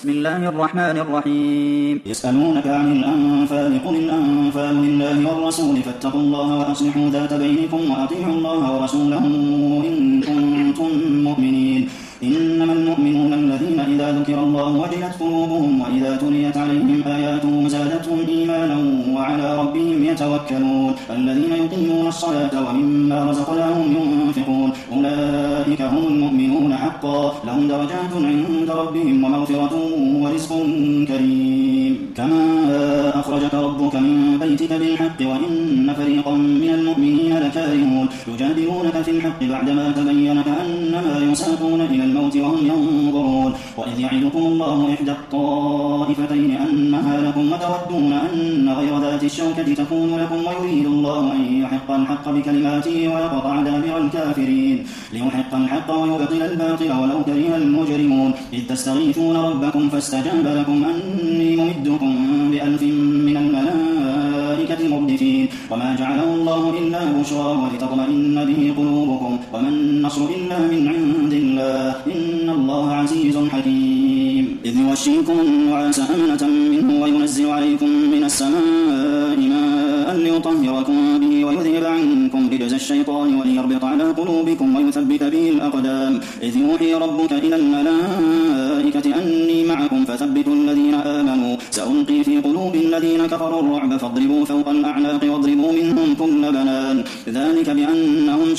بسم الله الرحمن الرحيم. يسألونك عن الأنفال قل الأنفال لله والرسول فاتقوا الله وأصلحوا ذات بينكم وأطيعوا الله ورسوله إن كنتم مؤمنين. إنما المؤمنون الذين إذا ذكر الله وجلت قلوبهم وإذا تليت عليهم آياته زادتهم إيمانا وعلى ربهم يتوكلون الذين يقيمون الصلاة ومما رزقناهم ينفقون أولئك هم المؤمنون حقا لهم درجات عند ربهم ومغفرة ورزق كريم. كما أخرجك ربك من بيتك بالحق وإن فريقا من المؤمنين لكارهون يجادلونك في الحق بعدما تبين كأنما يساقون إلى الموت وهم ينظرون. وإذ يعدكم الله إحدى الطائفتين أنها لكم وتودون أن غير ذات الشوكة تكون لكم ويريد الله أن يحق الحق بكلماته ويقطع دابر الكافرين ليحق الحق ويبطل الباطل ولو كره المجرمون. إذ تستغيثون ربكم فاستجاب لكم أني ممدكم ب1000 من الملائكة مردفين وما جعله الله إلا بشرى ولتطمئن به قلوبكم وما النصر إلا من عند الله إن الله عزيز حكيم. إذ يغشيكم النعاس أمنة منه وينزل عليكم من السماء ماء ليطهركم به ويذهب عنكم رجز الشيطان وليربط على قلوبكم ويثبت به الأقدام. إذ يوحي ربك إلى الملائكة أني معكم فثبتوا الذين آمنوا سألقي في قلوب الذين كفروا الرعب فاضربوا فوق الأعناق واضربوا منهم كل بنان ذلك بأنهم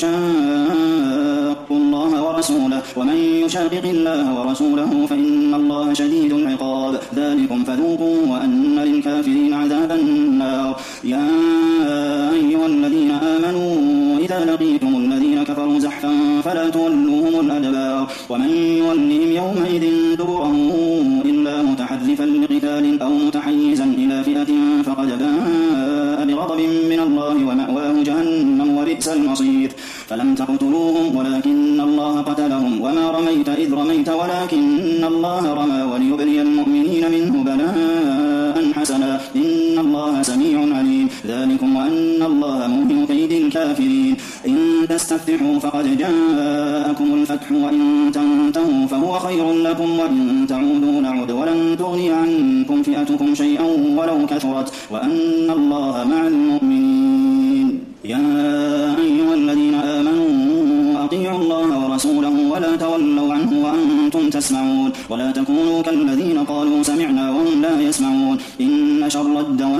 شاقوا الله ورسوله ومن يشاقق الله ورسوله فإن الله شديد العقاب. ذلكم فذوقوا وأن للكافرين عذاب النار. يا أيها الذين آمنوا إذا لقيتم الذين كفروا زحفا فلا تولوهم الأدبار ومن يولهم يومئذ دبره إلا متحرفا لقتال أو متحيزا إلى فئة فقد باء بغضب من الله ومأواه جهنم وبئس المصير. فلم تقتلوهم ولكن الله قتلهم وما رميت إذ رميت ولكن الله رمى وليبلي المؤمنين منه بلاء حسنا إن الله سميع عليم. ذلكم وأن الله موهن كيد الكافرين. إن تستفتحوا فقد جاءكم الفتح وإن تنتهوا فهو خير لكم وإن تعودوا نعد ولن تغني عنكم فئتكم شيئا ولو كثرت وأن الله مع المؤمنين. يا أيها الذين آمنوا أطيعوا الله ورسوله ولا تولوا عنه وأنتم تسمعون ولا تكونوا كالذين قالوا سمعنا وهم لا يسمعون. إن شر الدواب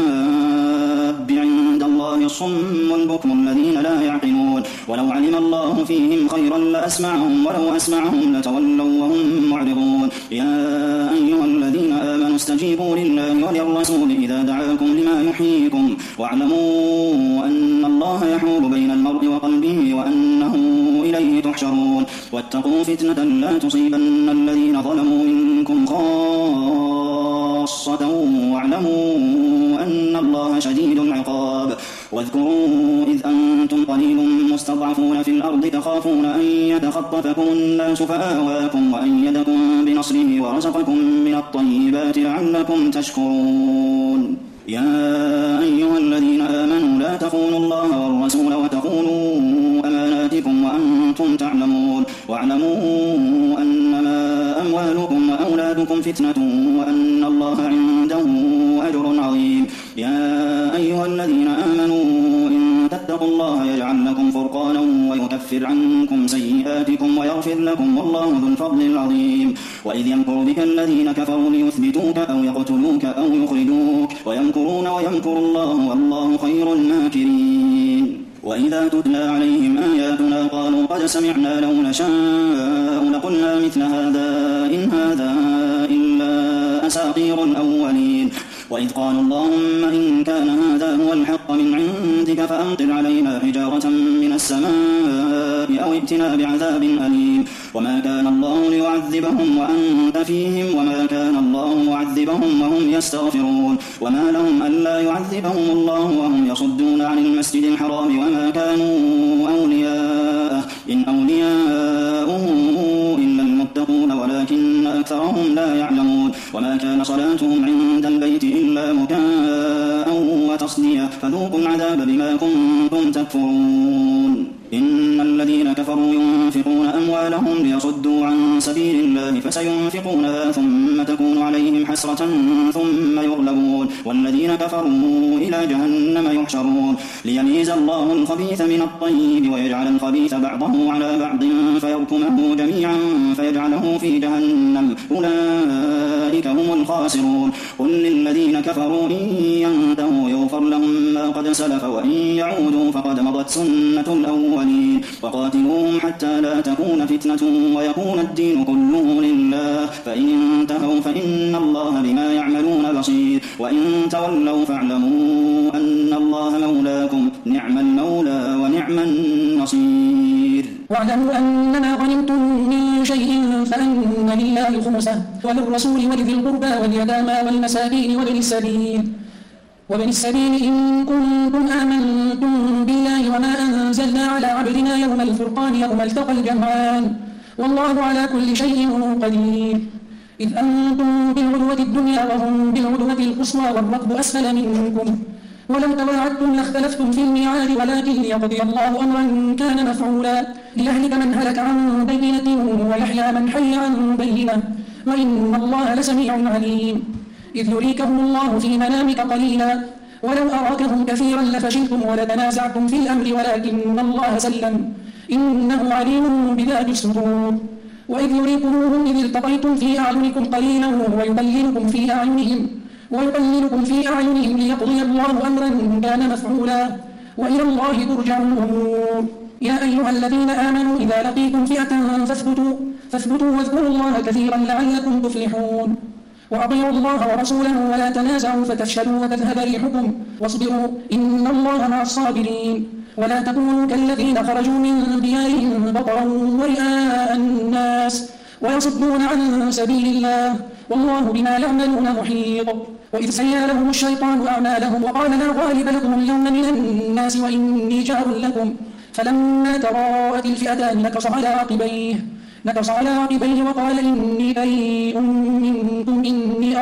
عند الله الصم البكم الذين لا يعقلون ولو علم الله فيهم خيرا لأسمعهم ولو أسمعهم لتولوا وهم معرضون. يا أيها الذين آمنوا استجيبوا لله وللرسول إذا دعاكم لما يحييكم واعلموا أن الله يحول بين المرء وقلبه وأنه إليه تحشرون. واتقوا فتنة لا تصيبن الذين ظلموا منكم خاصة واعلموا أن الله شديد العقاب. واذكروا إذ أنتم قليل مستضعفون في الأرض تخافون أن يتخطفكم الناس فآواكم وأيدكم بنصره ورزقكم من الطيبات لعلكم تشكرون. يا أيها الذين آمنوا لا تخونوا الله والرسول وتخونوا أماناتكم وأنتم تعلمون واعلموا أنما أموالكم وأولادكم فتنة وأن الله عنده أجر عظيم. يا أيها الذين آمنوا إن تتقوا الله يجعل لكم فرقانا ويكفر عنكم سيئاتكم ويغفر لكم والله ذو الفضل العظيم. وإذ يمكر بك الذين كفروا ليثبتوك أو يقتلوك أو يخرجوك ويمكرون ويمكر الله والله خير الماكرين. وإذا تتلى عليهم آياتنا قالوا قد سمعنا لو نشاء لقلنا مثل هذا إن هذا إلا أساطير الأولين. وإذ قالوا اللهم إن كان هذا هو الحق من عندك فأمطر علينا حجارة من السماء أو ائتنا بعذاب أليم. وما كان الله ليعذبهم وأنت فيهم وما كان الله معذبهم وهم يستغفرون. وما لهم ألا يعذبهم الله وهم يصدون عن المسجد الحرام وما كانوا أولياءه إن أولياؤه إلا المتقون ولكن أكثرهم لا يعلمون. وما كان صلاتهم عند البيت إلا مكاء وتصدية فذوقوا العذاب بما كنتم تكفرون. إن الذين كفروا ينفقون أموالهم ليصدوا عن سبيل الله فسينفقونها ثم تكون عليهم حسرة ثم يغلبون والذين كفروا إلى جهنم يحشرون ليميز الله الخبيث من الطيب ويجعل الخبيث بعضه على بعض فيركمه جميعا فيجعله في جهنم أولئك هم الخاسرون قل للذين كفروا إن ينتهوا يغفر لهم ما قد سلف وإن يعودوا فقد مضت سنة الأولين وقاتلوهم حتى لا تكون فتنة ويكون الدين كله لله فإن انتهوا فإن الله بما يعملون بصير وإن تولوا فاعلموا أن الله مولاكم نعم المولى ونعم النصير واعلموا أنما غنمتم من شيء فأن لله خمسه وللرسول ولذي القربى واليتامى والمساكين وابن السبيل إن كنتم آمنتم بالله وما أنزلنا على عبدنا يوم الفرقان يوم التقى الجمعان والله على كل شيء قدير إذ أنتم بالعدوة الدنيا وهم بالعدوة القصوى والركب أسفل منكم ولو تواعدتم لاختلفتم في الميعاد ولكن ليقضي الله أمرا كان مفعولا ليهلك من هلك عن بينة ويحيى من حي عن بينة وإن الله لسميع عليم إذ يريكهم الله في منامك قليلا ولو أراكهم كثيرا لفشلتم ولتنازعتم في الأمر ولكن الله سلم إنه عليم بذات الصدور وإذ يريكموهم إذ التقيتم في أعينكم قليلا ويقللكم في أعينهم ليقضي الله أمرا كان مفعولا وإلى الله ترجع الأمور يا أيها الذين آمنوا إذا لقيتم فئة فاثبتوا واذكروا الله كثيرا لعلكم تفلحون وأطيعوا الله ورسوله ولا تنازعوا فتفشلوا وتذهب ريحكم واصبروا إن الله مع الصابرين ولا تكونوا كالذين خرجوا من ديارهم بطرا ورئاء الناس ويصدون عن سبيل الله والله بما يعملون محيط وإذ سيّل لهم الشيطان أعمالهم وقال لا غالب لكم اليوم من الناس وإني جار لكم فلما تراءت الفئتان نكص على عقبيه وقال إني بريء منكم إني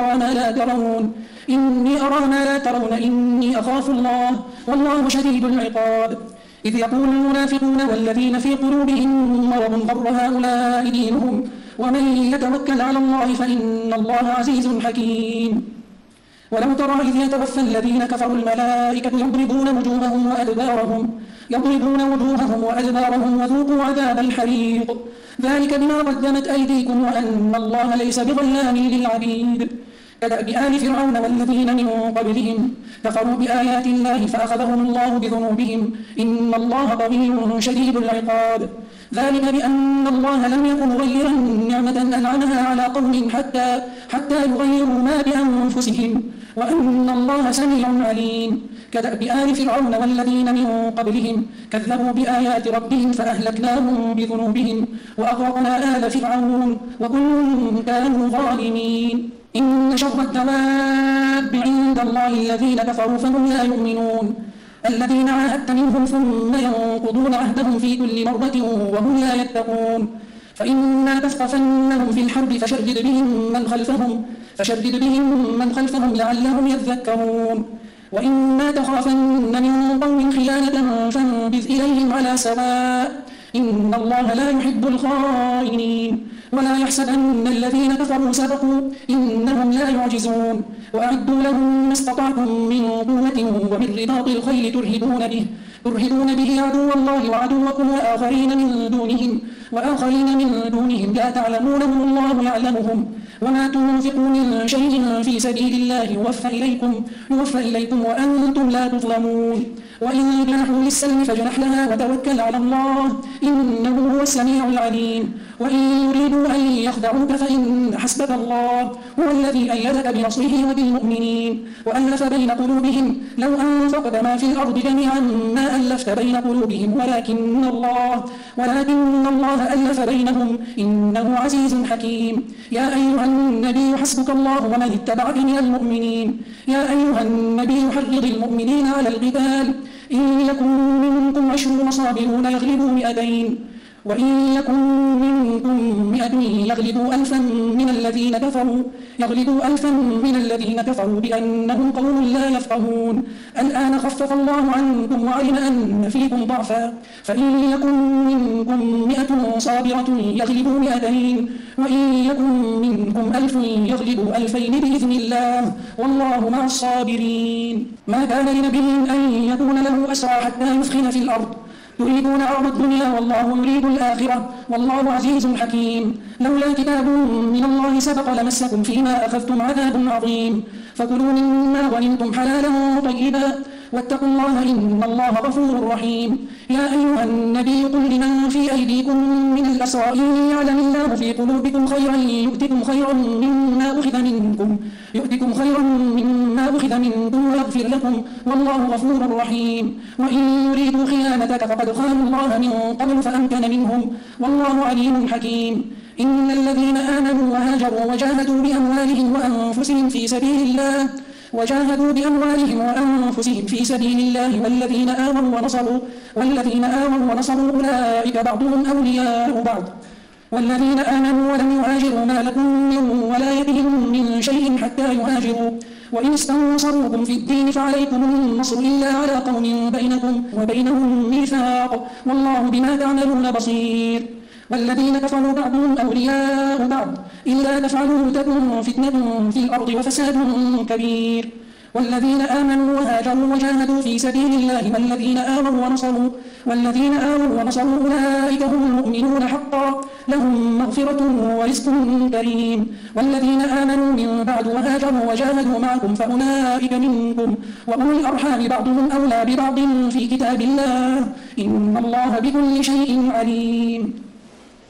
أرى ما لا ترون إني أخاف الله والله شديد العقاب إذ يقول المنافقون والذين في قلوبهم مرض غر هؤلاء دينهم ومن يتوكل على الله فإن الله عزيز حكيم ولو ترى إذ يتوفى الذين كفروا الملائكة يضربون وجوههم وأدبارهم وذوقوا عذاب الحريق ذلك بما قدمت أيديكم وأن الله ليس بظلام للعبيد كدأب آل فرعون والذين من قبلهم كفروا بآيات الله فأخذهم الله بذنوبهم إن الله قوي شديد العقاب ذلك بأن الله لم يكن مغيرا نعمة أنعمها على قوم حتى يغيروا ما بأنفسهم وأن الله سميع عليم كدأب آل فرعون والذين من قبلهم كذبوا بآيات ربهم فأهلكناهم بذنوبهم وأغرقنا آل فرعون وكل كانوا ظالمين إن شر الدواب عند الله الذين كفروا فهم لا يؤمنون الذين عاهدت منهم ثم ينقضون عهدهم في كل مرة وهم لا يتقون فإنا تثقفنهم في الحرب فشدد بهم من خلفهم لعلهم يذكرون وإما تخافن من قوم خيانة فانبذ إليهم على سواء إن الله لا يحب الخائنين ولا يحسبن الذين كفروا سبقوا إنهم لا يعجزون وأعدوا لهم ما استطعتم من قوة ومن رباط الخيل ترهبون به عدو الله وعدوكم وآخرين من دونهم لا تعلمونهم الله يعلمهم وما تنفقوا من شيء في سبيل الله يوفى إليكم وأنتم لا تظلمون وإن جنحوا للسلم فجنح لها وتوكل على الله إنه هو السميع العليم وإن يريدوا أن يخدعوك فإن حسبك الله هو الذي أيدك بنصره وبالمؤمنين وألف بين قلوبهم لو أنفقت ما في الأرض جميعا ما ألفت بين قلوبهم ولكن الله ألف بينهم إنه عزيز حكيم يا أيها النبي حسبك الله ومن اتبعك من المؤمنين يا أيها النبي حرض المؤمنين على القتال إن يكن منكم 20 صابرون يغلبوا 200 وإن يكن منكم 100 يغلبوا ألفا من الذين كفروا بأنهم قوم لا يفقهون. الآن خفف الله عنكم وعلم أن فيكم ضعفا فإن يكن منكم 100 صابرة يغلبوا 200 وإن يكن منكم 1000 يغلبوا 2000 بإذن الله والله مع الصابرين. ما كان لنبي أن يكون له أسرى حتى يثخن في الأرض يريدون عرض الدنيا والله يريد الآخرة والله عزيز حكيم. لولا كتاب من الله سبق لمسكم فيما أخذتم عذاب عظيم فكلوا مما غنمتم حلالا طيبا واتقوا الله إن الله غفور رحيم. يا أيها النبي قل لمن في أيديكم من الأسرى إن يعلم الله في قلوبكم خيرا يؤتكم خيرا مما أخذ منكم ويغفر لكم والله غفور رحيم. وإن يريدوا خيانتك فقد خانوا الله من قبل فأمكن منهم والله عليم حكيم. إن الذين آمنوا وهاجروا وجاهدوا بأموالهم وأنفسهم في سبيل الله والذين آمنوا ونصروا أولئك بعضهم أولياء بعض والذين آمنوا ولم يهاجروا ما لكم من ولايتهم من شيء حتى يهاجروا وإن استنصروكم في الدين فعليكم النصر إلا على قوم بينكم وبينهم ميثاق والله بما تعملون بصير. والذين كفروا بعضهم أولياء بعض إلا تفعلوا تكن فتنة في الأرض وفساد كبير. والذين آمنوا وهاجروا وجاهدوا في سبيل الله والذين آمنوا ونصروا أولئك هم المؤمنون حقا لهم مغفرة ورزق كريم. والذين آمنوا من بعد وهاجروا وجاهدوا معكم فأولئك منكم وأولو الأرحام بعضهم أولى ببعض في كتاب الله إن الله بكل شيء عليم.